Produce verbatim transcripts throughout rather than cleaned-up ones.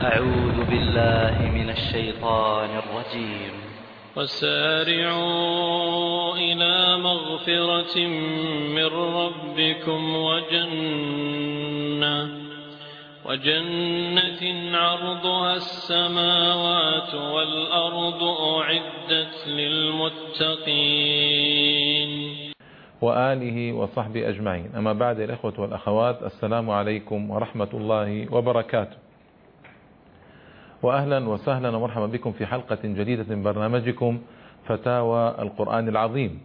أعوذ بالله من الشيطان الرجيم. وسارعوا إلى مغفرة من ربكم وجنة وجنة عرضها السماوات والأرض أعدت للمتقين وآله وصحبه أجمعين. أما بعد، الإخوة والأخوات، السلام عليكم ورحمة الله وبركاته، وأهلا وسهلا ومرحبا بكم في حلقة جديدة من برنامجكم فتاوى القرآن العظيم.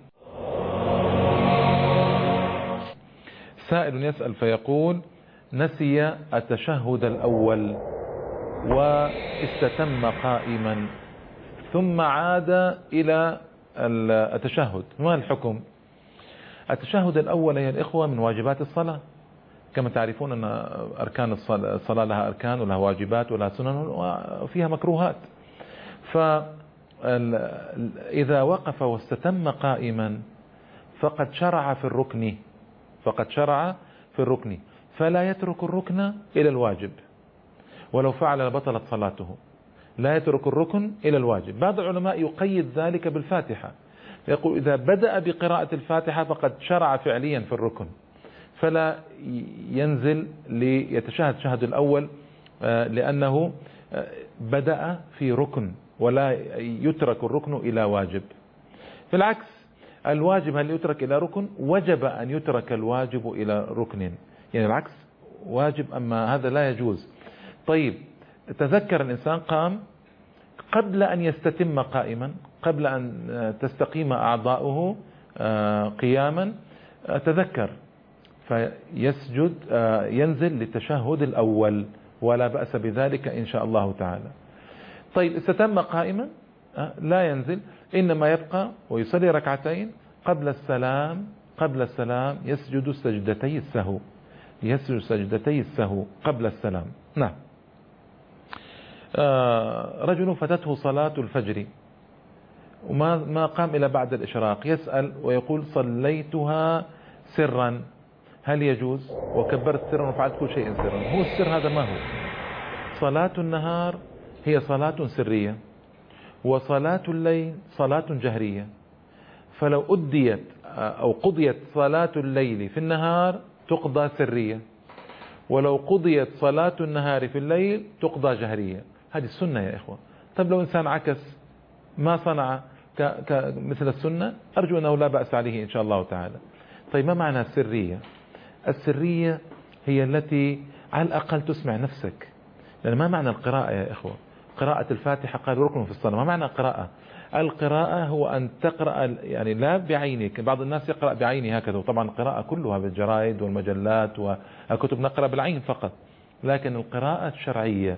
سائل يسأل فيقول: نسي التشهد الأول واستتم قائما ثم عاد إلى التشهد، ما الحكم؟ التشهد الأول يا الإخوة من واجبات الصلاة، كما تعرفون أن أركان الصلاة لها أركان ولها واجبات ولها سنن وفيها مكروهات. فإذا وقف واستتم قائما فقد شرع في الركن فقد شرع في الركن فلا يترك الركن إلى الواجب، ولو فعل بطلت صلاته. لا يترك الركن إلى الواجب. بعض العلماء يقيد ذلك بالفاتحة، يقول إذا بدأ بقراءة الفاتحة فقد شرع فعليا في الركن، فلا ينزل ليتشهد التشهد الأول لأنه بدأ في ركن، ولا يترك الركن إلى واجب. في العكس، الواجب هل يترك إلى ركن؟ وجب أن يترك الواجب إلى ركن، يعني العكس واجب، أما هذا لا يجوز. طيب، تذكر الإنسان قام قبل أن يستتم قائما، قبل أن تستقيم أعضاؤه قياما، تذكر فيسجد، ينزل للتشهد الأول، ولا بأس بذلك إن شاء الله تعالى. طيب، استتم قائما لا ينزل، إنما يبقى ويصلي ركعتين قبل السلام قبل السلام يسجد سجدتي السهو يسجد سجدتي السهو قبل السلام. نعم. رجل فتته صلاة الفجر وما ما قام إلى بعد الإشراق، يسأل ويقول: صليتها سرا، هل يجوز؟ وكبرت سرا وفعلت كل شيء سرا. هو السر هذا ما هو؟ صلاة النهار هي صلاة سرية، وصلاة الليل صلاة جهرية، فلو أديت أو قضيت صلاة الليل في النهار تقضى سرية، ولو قضيت صلاة النهار في الليل تقضى جهرية. هذه السنة يا إخوة. طيب، لو إنسان عكس ما صنع مثل السنة، أرجو أنه لا بأس عليه إن شاء الله تعالى. طيب، ما معنى السرية؟ السرية هي التي على الأقل تسمع نفسك، لأن ما معنى القراءة يا إخوة؟ قراءة الفاتحة قال ركن في الصلاة، ما معنى قراءة؟ القراءة هو أن تقرأ، يعني لا بعينك، بعض الناس يقرأ بعينه هكذا، وطبعا القراءة كلها بالجرائد والمجلات والكتب نقرأ بالعين فقط، لكن القراءة الشرعية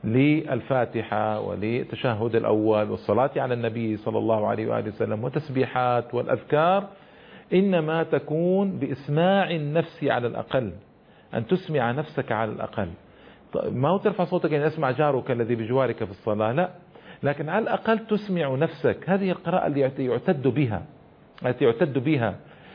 للفاتحة ولتشهد الأول والصلاة على النبي صلى الله عليه وآله وسلم وتسبيحات والأذكار إنما تكون بإسماع النفس على الأقل، أن تسمع نفسك على الأقل. ما هو ترفع صوتك أن يسمع جارك الذي بجوارك في الصلاة، لا، لكن على الأقل تسمع نفسك. هذه القراءة التي يعتد بها التي يعتد بها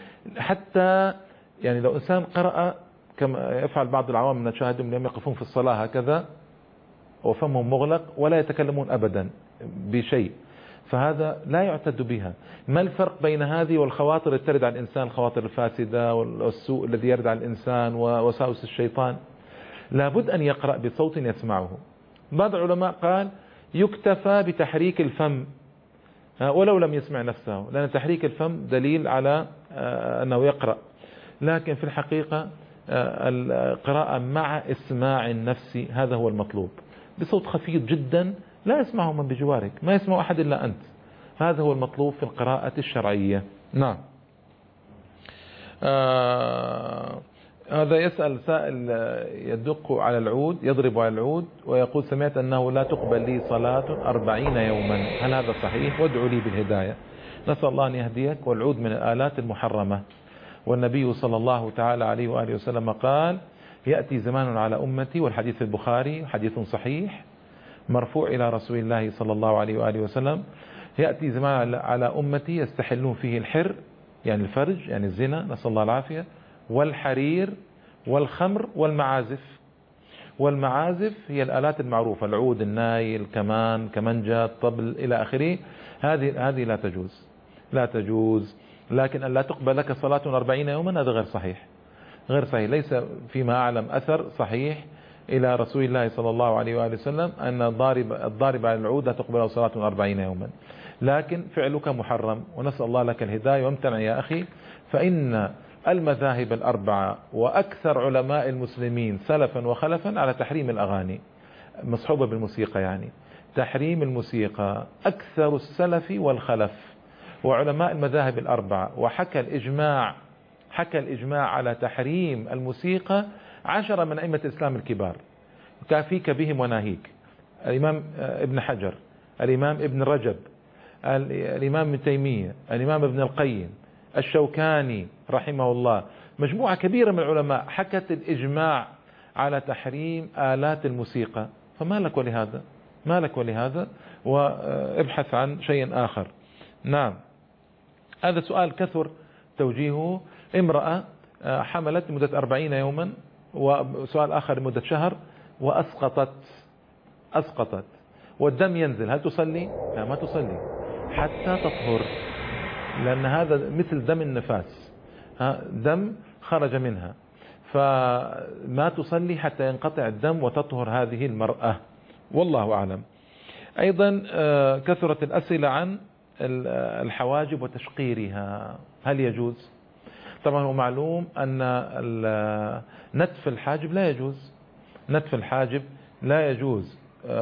حتى يعني لو إنسان قرأ كما يفعل بعض العوام من نشاهدهم اليوم، يقفون في الصلاة هكذا وفمهم مغلق ولا يتكلمون أبدا بشيء، فهذا لا يعتد بها. ما الفرق بين هذه والخواطر التي ترد على الإنسان، الخواطر الفاسدة والسوء الذي يرد على الإنسان ووساوس الشيطان؟ لابد أن يقرأ بصوت يسمعه. بعض العلماء قال يكتفى بتحريك الفم ولو لم يسمع نفسه، لأن تحريك الفم دليل على أنه يقرأ، لكن في الحقيقة القراءة مع إسماع النفس هذا هو المطلوب، بصوت خفيف جدا لا يسمعه من بجوارك، ما يسمع أحد إلا أنت. هذا هو المطلوب في القراءة الشرعية. نعم. آه هذا يسأل سائل يدق على العود، يضرب على العود ويقول: سمعت أنه لا تقبل لي صلاة أربعين يوما، هل هذا صحيح؟ وادعوا لي بالهداية. نسأل الله أن يهديك. والعود من الآلات المحرمة، والنبي صلى الله تعالى عليه وآله وسلم قال: يأتي زمان على أمتي، والحديث البخاري حديث صحيح مرفوع إلى رسول الله صلى الله عليه وآله وسلم: يأتي زمان على أمتي يستحلون فيه الحر، يعني الفرج، يعني الزنا، نسأل الله العافية، والحرير والخمر والمعازف، والمعازف هي الآلات المعروفة، العود، الناي، الكمان، كمنجة، الطبل إلى آخره، هذه هذه لا تجوز، لا تجوز. لكن أن لا تقبل لك صلاة أربعين يوما هذا غير صحيح، غير صحيح. ليس فيما أعلم أثر صحيح إلى رسول الله صلى الله عليه وآله وسلم أن الضارب الضارب على العود لا تقبل صلاة أربعين يوما، لكن فعلك محرم، ونسأل الله لك الهداية. وامتنع يا أخي، فإن المذاهب الأربعة وأكثر علماء المسلمين سلفا وخلفا على تحريم الأغاني مصحوبة بالموسيقى، يعني تحريم الموسيقى أكثر السلف والخلف وعلماء المذاهب الأربعة. وحكى الإجماع حكى الإجماع على تحريم الموسيقى عشرة من أئمة الإسلام الكبار، كافيك بهم وناهيك: الإمام ابن حجر، الإمام ابن رجب، الإمام ابن تيمية، الإمام ابن القيم، الشوكاني رحمه الله، مجموعة كبيرة من العلماء حكت الإجماع على تحريم آلات الموسيقى. فما لك ولهذا، ما لك ولهذا، وابحث عن شيء آخر. نعم، هذا سؤال كثر توجيهه. امرأة حملت لمدة أربعين يوما، وسؤال آخر لمدة شهر، وأسقطت أسقطت والدم ينزل، هل تصلي؟ لا، ما تصلي حتى تطهر، لأن هذا مثل دم النفاس، دم خرج منها، فما تصلي حتى ينقطع الدم وتطهر هذه المرأة، والله أعلم. أيضا كثرت الأسئلة عن الحواجب وتشقيرها، هل يجوز؟ طبعا هو معلوم أن نتف الحاجب لا يجوز، نتف الحاجب لا يجوز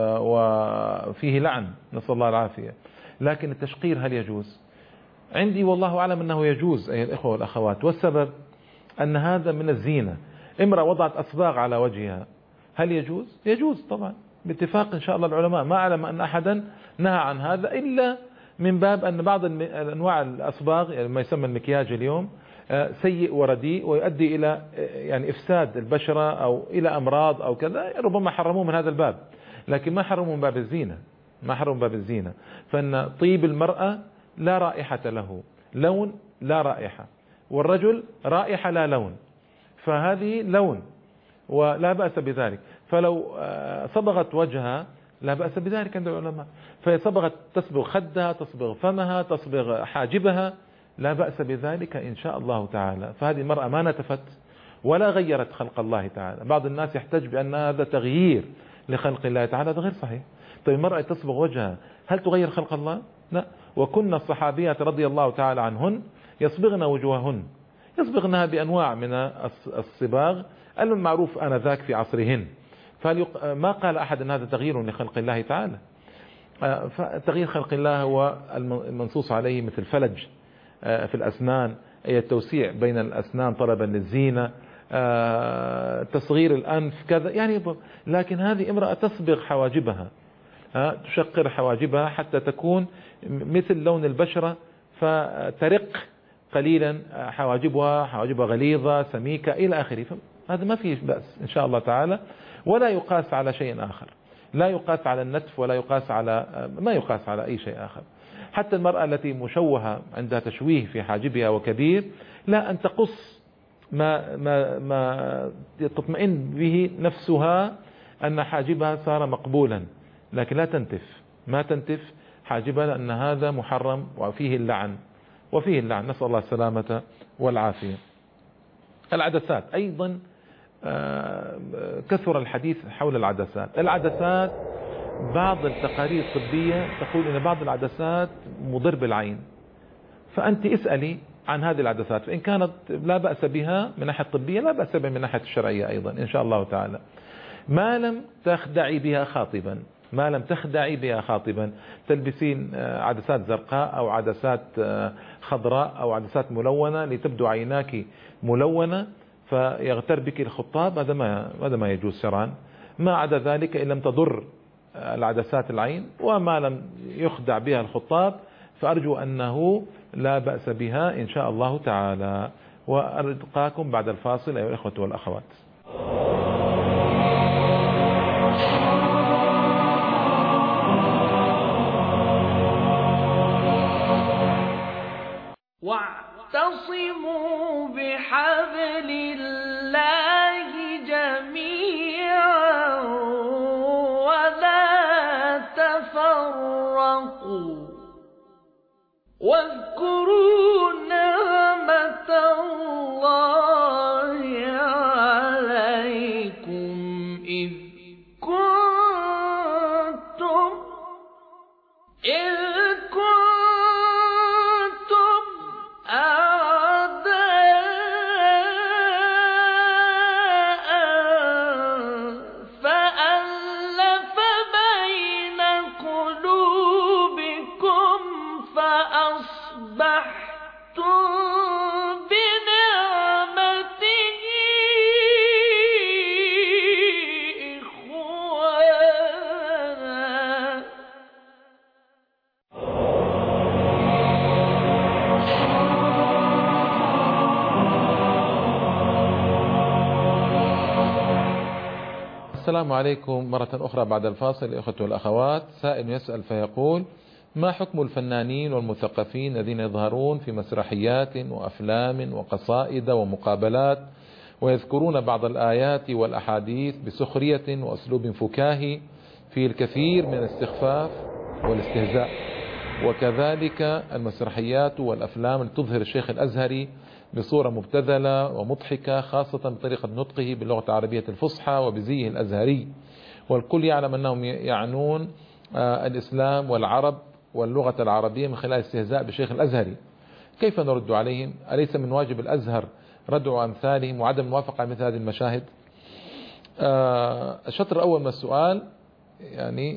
وفيه لعن، نسأل الله العافية. لكن التشقير هل يجوز؟ عندي والله أعلم أنه يجوز أيها الإخوة والأخوات، والسبب أن هذا من الزينة. امرأة وضعت أصباغ على وجهها، هل يجوز؟ يجوز طبعا باتفاق إن شاء الله العلماء. ما أعلم أن أحدا نهى عن هذا، إلا من باب أن بعض أنواع الأصباغ، يعني ما يسمى المكياج اليوم، سيء ورديء ويؤدي إلى يعني إفساد البشرة أو إلى أمراض أو كذا، ربما حرموه من هذا الباب، لكن ما حرموا من باب الزينة، ما حرموا من باب الزينة. فإن طيب المرأة لا رائحة له، لون لا رائحة، والرجل رائحة لا لون، فهذه لون ولا بأس بذلك. فلو صبغت وجهها لا بأس بذلك عند العلماء، فهي صبغت، تصبغ خدها، تصبغ فمها، تصبغ حاجبها، لا بأس بذلك إن شاء الله تعالى. فهذه المرأة ما نتفت ولا غيرت خلق الله تعالى. بعض الناس يحتج بأن هذا تغيير لخلق الله تعالى، هذا غير صحيح. طيب المرأة تصبغ وجهها، هل تغير خلق الله؟ لا. وكنا الصحابيات رضي الله تعالى عنهن يصبغن وجوههن، يصبغنها بأنواع من الصباغ المعروف آنذاك في عصرهن، فما قال أحد أن هذا تغيير لخلق الله تعالى. فتغيير خلق الله هو المنصوص عليه مثل فلج في الأسنان، أي التوسيع بين الأسنان طلبا للزينة، تصغير الأنف كذا يعني. لكن هذه امرأة تصبغ حواجبها، تشقر حواجبها حتى تكون مثل لون البشرة، فترق قليلا حواجبها، حواجبها غليظة سميكة إلى آخره. هذا ما فيه بأس إن شاء الله تعالى، ولا يقاس على شيء آخر، لا يقاس على النتف، ولا يقاس على ما يقاس على أي شيء آخر. حتى المرأة التي مشوهة عندها تشويه في حاجبها وكبير، لا أن تقص ما, ما, ما تطمئن به نفسها أن حاجبها صار مقبولا، لكن لا تنتف، ما تنتف حاجبها، لأن هذا محرم وفيه اللعن، وفيه اللعن، نسأل الله السلامة والعافية. العدسات أيضا كثر الحديث حول العدسات. العدسات بعض التقارير الطبية تقول أن بعض العدسات مضر بالعين، فأنت اسألي عن هذه العدسات، فإن كانت لا بأس بها من ناحية طبية لا بأس بها من ناحية الشرعية أيضا إن شاء الله تعالى، ما لم تخدعي بها خاطبا، ما لم تخدعي بها خاطبا. تلبسين عدسات زرقاء أو عدسات خضراء أو عدسات ملونة لتبدو عيناك ملونة فيغتر بك الخطاب، هذا ما هذا ما يجوز شرعا. ما عدا ذلك إن لم تضر العدسات العين وما لم يخدع بها الخطاب، فأرجو أنه لا بأس بها إن شاء الله تعالى. وألقاكم بعد الفاصل أيها الأخوة والأخوات. واعتصموا بحبل الله جميعا واتقوا واذكروا نعمة الله عليكم إذ كنتم إذ كنتم أعداء فألف بين قلوبكم فأصبحتم بنعمته إخوانا. السلام عليكم مرة أخرى بعد الفاصل. الإخوة والأخوات، سائل يسأل فيقول: ما حكم الفنانين والمثقفين الذين يظهرون في مسرحيات وأفلام وقصائد ومقابلات ويذكرون بعض الآيات والأحاديث بسخرية وأسلوب فكاهي في الكثير من الاستخفاف والاستهزاء، وكذلك المسرحيات والأفلام التي تظهر الشيخ الأزهري بصورة مبتذلة ومضحكة، خاصة بطريقة نطقه باللغة العربية الفصحى وبزيه الأزهري، والكل يعلم أنهم يعنون الإسلام والعرب واللغة العربية من خلال الاستهزاء بالشيخ الأزهري. كيف نرد عليهم؟ أليس من واجب الأزهر ردع أمثالهم وعدم الموافقة على مثل هذه المشاهد؟ الشطر الأول من السؤال يعني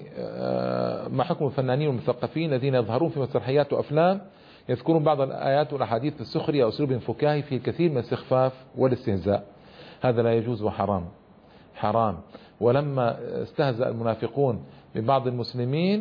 ما حكم الفنانين والمثقفين الذين يظهرون في مسرحيات وأفلام يذكرون بعض الآيات والأحاديث بالسخرية وأسلوب فكاهي في الكثير من الاستخفاف والاستهزاء؟ هذا لا يجوز وحرام، حرام. ولما استهزأ المنافقون ببعض المسلمين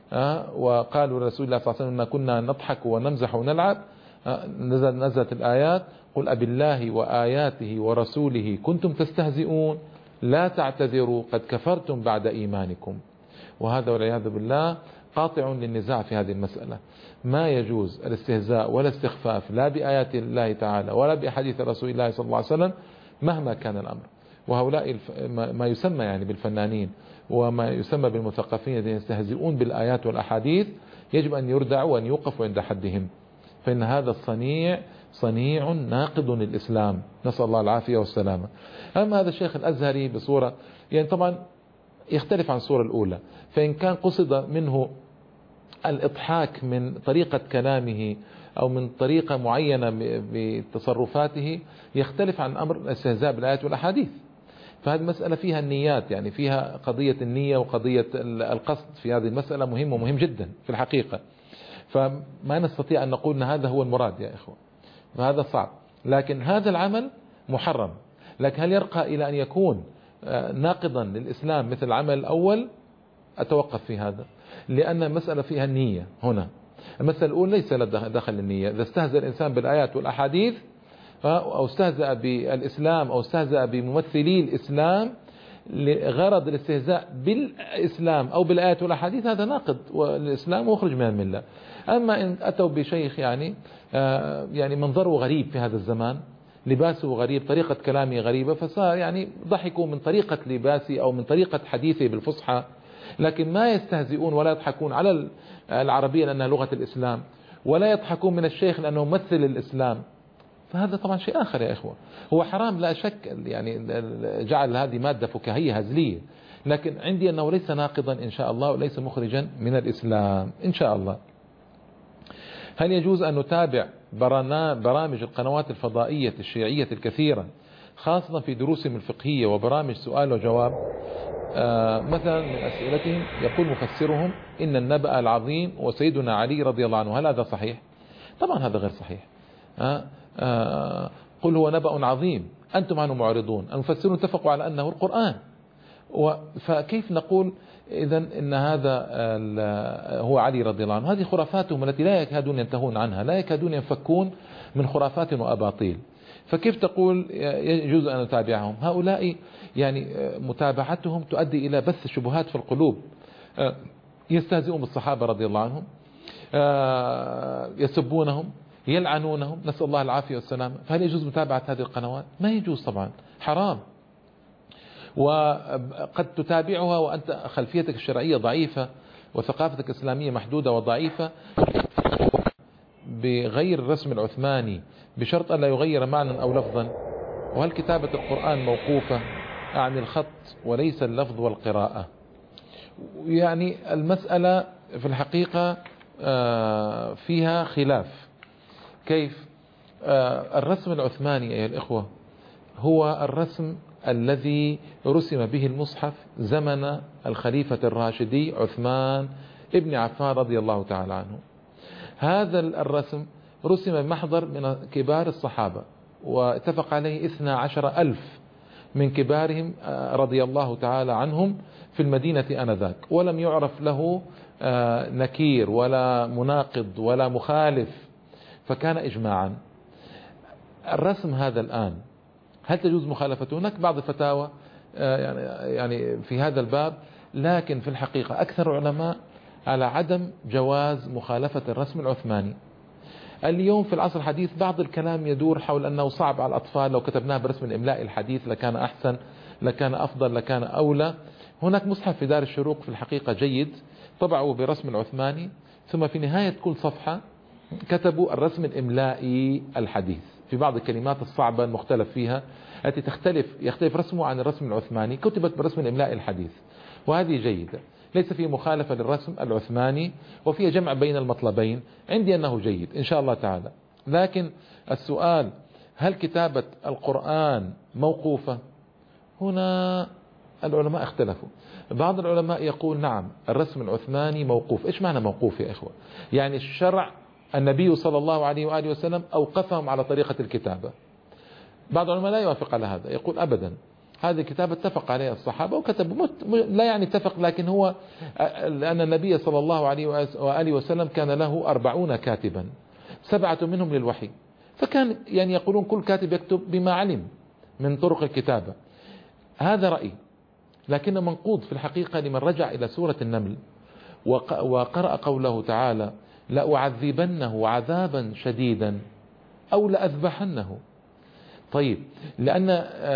وقالوا لرسول الله صلى الله عليه وسلم إن كنا نضحك ونمزح ونلعب، نزل نزلت الآيات: قل أبي الله وآياته ورسوله كنتم تستهزئون لا تعتذروا قد كفرتم بعد إيمانكم. وهذا والعياذ بالله قاطع للنزاع في هذه المسألة. ما يجوز الاستهزاء ولا استخفاف لا بآيات الله تعالى ولا بحديث رسول الله صلى الله عليه وسلم مهما كان الأمر. وهؤلاء ما يسمى يعني بالفنانين وما يسمى بالمثقفين الذين يستهزئون بالآيات والأحاديث يجب أن يردعوا وأن يوقفوا عند حدهم، فإن هذا الصنيع صنيع ناقض للإسلام، نسأل الله العافية والسلامة. أما هذا الشيخ الأزهري بصورة يعني طبعا يختلف عن الصورة الأولى، فإن كان قصد منه الإضحاك من طريقة كلامه أو من طريقة معينة بتصرفاته يختلف عن أمر الاستهزاء بالآيات والأحاديث. فهذه المسألة فيها النيات، يعني فيها قضية النية وقضية القصد في هذه المسألة مهم ومهم جدا في الحقيقة. فما نستطيع أن نقول أن هذا هو المراد يا إخوة، فهذا صعب. لكن هذا العمل محرم، لكن هل يرقى إلى أن يكون ناقضا للإسلام مثل العمل الأول؟ أتوقف في هذا، لأن المسألة فيها النية. هنا المسألة الأولى ليس لها دخل النية. إذا استهزأ الإنسان بالآيات والأحاديث أو استهزأ بالإسلام أو استهزأ بممثلي الإسلام لغرض الاستهزاء بالإسلام أو بالآيات والأحاديث، هذا ناقض للإسلام ويخرج من الملة. أما إن أتوا بشيخ يعني يعني منظره غريب في هذا الزمان، لباسه غريب، طريقة كلامه غريبة، فصار يعني ضحكوا من طريقة لباسه أو من طريقة حديثه بالفصحى، لكن ما يستهزئون ولا يضحكون على العربية لأنها لغة الإسلام، ولا يضحكون من الشيخ لأنه ممثل الإسلام. فهذا طبعا شيء آخر يا إخوة. هو حرام لا شك، يعني جعل هذه مادة فكاهية هزلية، لكن عندي أنه ليس ناقضا إن شاء الله وليس مخرجا من الإسلام إن شاء الله. هل يجوز أن نتابع برامج القنوات الفضائية الشيعية الكثيرة خاصة في دروسهم الفقهية وبرامج سؤال وجواب؟ آه مثلا من أسئلتهم يقول مفسرهم: إن النبأ العظيم وسيدنا علي رضي الله عنه، هل هذا صحيح؟ طبعا هذا غير صحيح. آه آه قل هو نبأ عظيم أنتم عنه معرضون. المفسرون اتفقوا على أنه القرآن، فكيف نقول إذن إن هذا هو علي رضي الله عنه؟ هذه خرافاتهم التي لا يكادون ينتهون عنها، لا يكادون ينفكون من خرافات وأباطيل. فكيف تقول يجوز أن نتابعهم؟ هؤلاء يعني متابعتهم تؤدي إلى بث شبهات في القلوب. يستهزئون بالصحابة رضي الله عنهم، يسبونهم، يلعنونهم، نسأل الله العافية والسلامة. فهل يجوز متابعة هذه القنوات؟ ما يجوز طبعا، حرام. وقد تتابعها وأنت خلفيتك الشرعية ضعيفة وثقافتك الإسلامية محدودة وضعيفة بغير الرسم العثماني بشرط أن لا يغير معنى أو لفظا؟ وهل كتابة القرآن موقوفة عن الخط وليس اللفظ والقراءة؟ يعني المسألة في الحقيقة فيها خلاف. كيف؟ الرسم العثماني أيها الإخوة هو الرسم الذي رسم به المصحف زمن الخليفة الراشدي عثمان ابن عفان رضي الله تعالى عنه. هذا الرسم رسم بمحضر من كبار الصحابة، واتفق عليه اثنى عشر ألف من كبارهم رضي الله تعالى عنهم في المدينة آنذاك، ولم يعرف له نكير ولا مناقض ولا مخالف، فكان إجماعا. الرسم هذا الآن هل تجوز مخالفته؟ هناك بعض الفتاوى يعني يعني في هذا الباب، لكن في الحقيقة أكثر العلماء على عدم جواز مخالفة الرسم العثماني. اليوم في العصر الحديث بعض الكلام يدور حول أنه صعب على الأطفال، لو كتبناه برسم الإملاء الحديث لكان أحسن، لكان أفضل، لكان أولى. هناك مصحف في دار الشروق في الحقيقة جيد، طبعوا برسم العثماني، ثم في نهاية كل صفحة كتبوا الرسم الإملائي الحديث في بعض الكلمات الصعبة المختلف فيها التي تختلف يختلف رسمه عن الرسم العثماني، كتبت برسم الإملاء الحديث، وهذه جيدة، ليس فيه مخالفة للرسم العثماني، وفيه جمع بين المطلبين، عندي أنه جيد إن شاء الله تعالى. لكن السؤال هل كتابة القرآن موقوفة؟ هنا العلماء اختلفوا. بعض العلماء يقول نعم الرسم العثماني موقوف. إيش معنى موقوف يا إخوة؟ يعني الشرع النبي صلى الله عليه وآله وسلم أوقفهم على طريقة الكتابة. بعض العلماء لا يوافق على هذا، يقول أبدا هذه الكتابة اتفق عليها الصحابة وكتبوا، لا يعني اتفق، لكن هو لأن النبي صلى الله عليه وآله وسلم كان له أربعون كاتبا، سبعة منهم للوحي، فكان يعني يقولون كل كاتب يكتب بما علم من طرق الكتابة. هذا رأي، لكن منقوض في الحقيقة لمن رجع إلى سورة النمل وقرأ قوله تعالى لأعذبنه عذابا شديدا أو لأذبحنه. طيب، لأن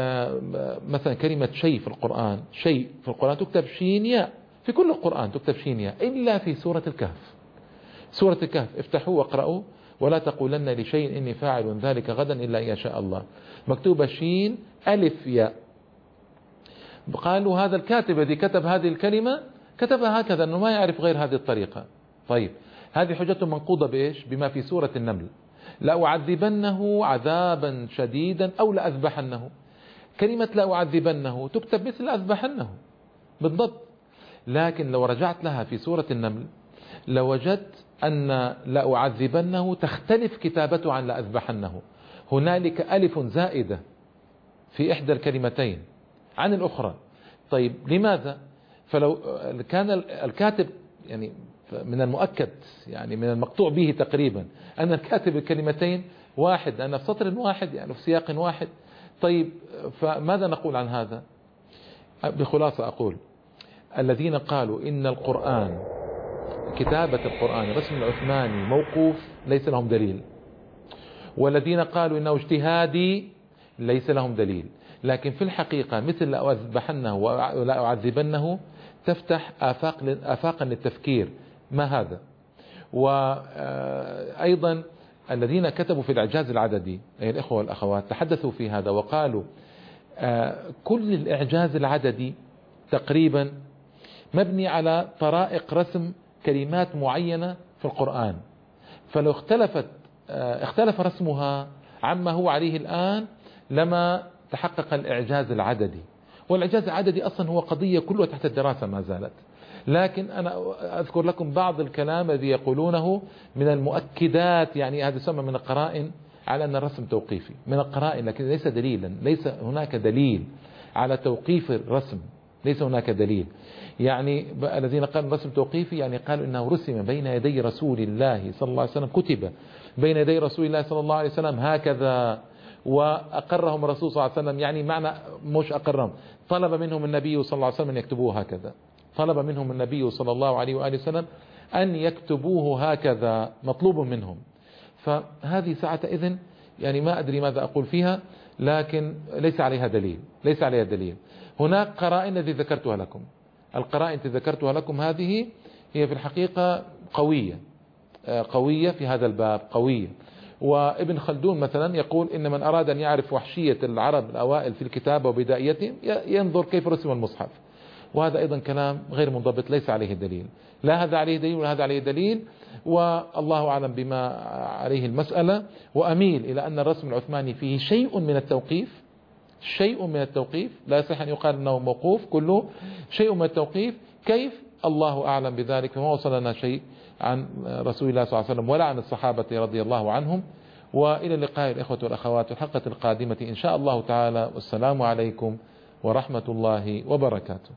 مثلا كلمة شيء في القرآن، شيء في القرآن تكتب شين ياء، في كل القرآن تكتب شين ياء إلا في سورة الكهف. سورة الكهف افتحوا واقرأوا ولا تقولن لشيء إني فاعل ذلك غدا إلا إن يشاء الله، مكتوبة شين ألف ياء. قالوا هذا الكاتب الذي كتب هذه الكلمة كتبها هكذا، أنه ما يعرف غير هذه الطريقة. طيب، هذه حجته منقوضة بإيش؟ بما في سورة النمل لأعذبنه عذابا شديدا أو لأذبحنه. كلمة لأعذبنه تكتب مثل لأذبحنه بالضبط، لكن لو رجعت لها في سورة النمل لوجدت أن لأعذبنه تختلف كتابته عن لأذبحنه. هنالك ألف زائدة في إحدى الكلمتين عن الأخرى. طيب لماذا؟ فلو كان الكاتب يعني من المؤكد يعني من المقطوع به تقريبا أن الكاتب الكلمتين واحد، أن في سطر واحد يعني في سياق واحد. طيب فماذا نقول عن هذا؟ بخلاصة أقول الذين قالوا إن القرآن كتابة القرآن الرسم العثماني موقوف ليس لهم دليل، والذين قالوا إنه اجتهادي ليس لهم دليل. لكن في الحقيقة مثل لأذبحنه ولا أعذبنه تفتح آفاق آفاقا للتفكير، ما هذا؟ وأيضا الذين كتبوا في الإعجاز العددي أي الإخوة والأخوات تحدثوا في هذا وقالوا كل الإعجاز العددي تقريبا مبني على طرائق رسم كلمات معينة في القرآن، فلو اختلفت اختلف رسمها عما هو عليه الآن لما تحقق الإعجاز العددي. والإعجاز العددي أصلا هو قضية كلها تحت الدراسة ما زالت، لكن أنا أذكر لكم بعض الكلام الذي يقولونه من المؤكدات، يعني هذا يسمى من القرائن على أن الرسم توقيفي، من القرائن، لكن ليس دليلا، ليس هناك دليل على توقيف الرسم، ليس هناك دليل. يعني الذين قالوا الرسم توقيفي يعني قالوا إنه رسم بين يدي رسول الله صلى الله عليه وسلم، كتب بين يدي رسول الله صلى الله عليه وسلم هكذا، وأقرهم الرسول صلى الله عليه وسلم، يعني معنى مش أقرهم، طلب منهم النبي صلى الله عليه وسلم أن يكتبوه هكذا، طلب منهم النبي صلى الله عليه وآله وسلم أن يكتبوه هكذا، مطلوب منهم. فهذه ساعة إذن يعني ما أدري ماذا أقول فيها، لكن ليس عليها دليل، ليس عليها دليل. هناك قرائن التي ذكرتها لكم، القرائن التي ذكرتها لكم هذه هي في الحقيقة قوية قوية في هذا الباب، قوية. وابن خلدون مثلا يقول إن من أراد أن يعرف وحشية العرب الأوائل في الكتابة وبدايتهم ينظر كيف رسم المصحف، وهذا أيضا كلام غير منضبط، ليس عليه دليل، لا هذا عليه دليل ولا هذا عليه دليل، والله أعلم بما عليه المسألة. وأميل إلى أن الرسم العثماني فيه شيء من التوقيف، شيء من التوقيف، لا يصح أن يقال أنه موقوف كله، شيء من التوقيف. كيف؟ الله أعلم بذلك، فما وصل لنا شيء عن رسول الله صلى الله عليه وسلم ولا عن الصحابة رضي الله عنهم. وإلى اللقاء الإخوة والأخوات في الحلقة القادمة إن شاء الله تعالى، والسلام عليكم ورحمة الله وبركاته.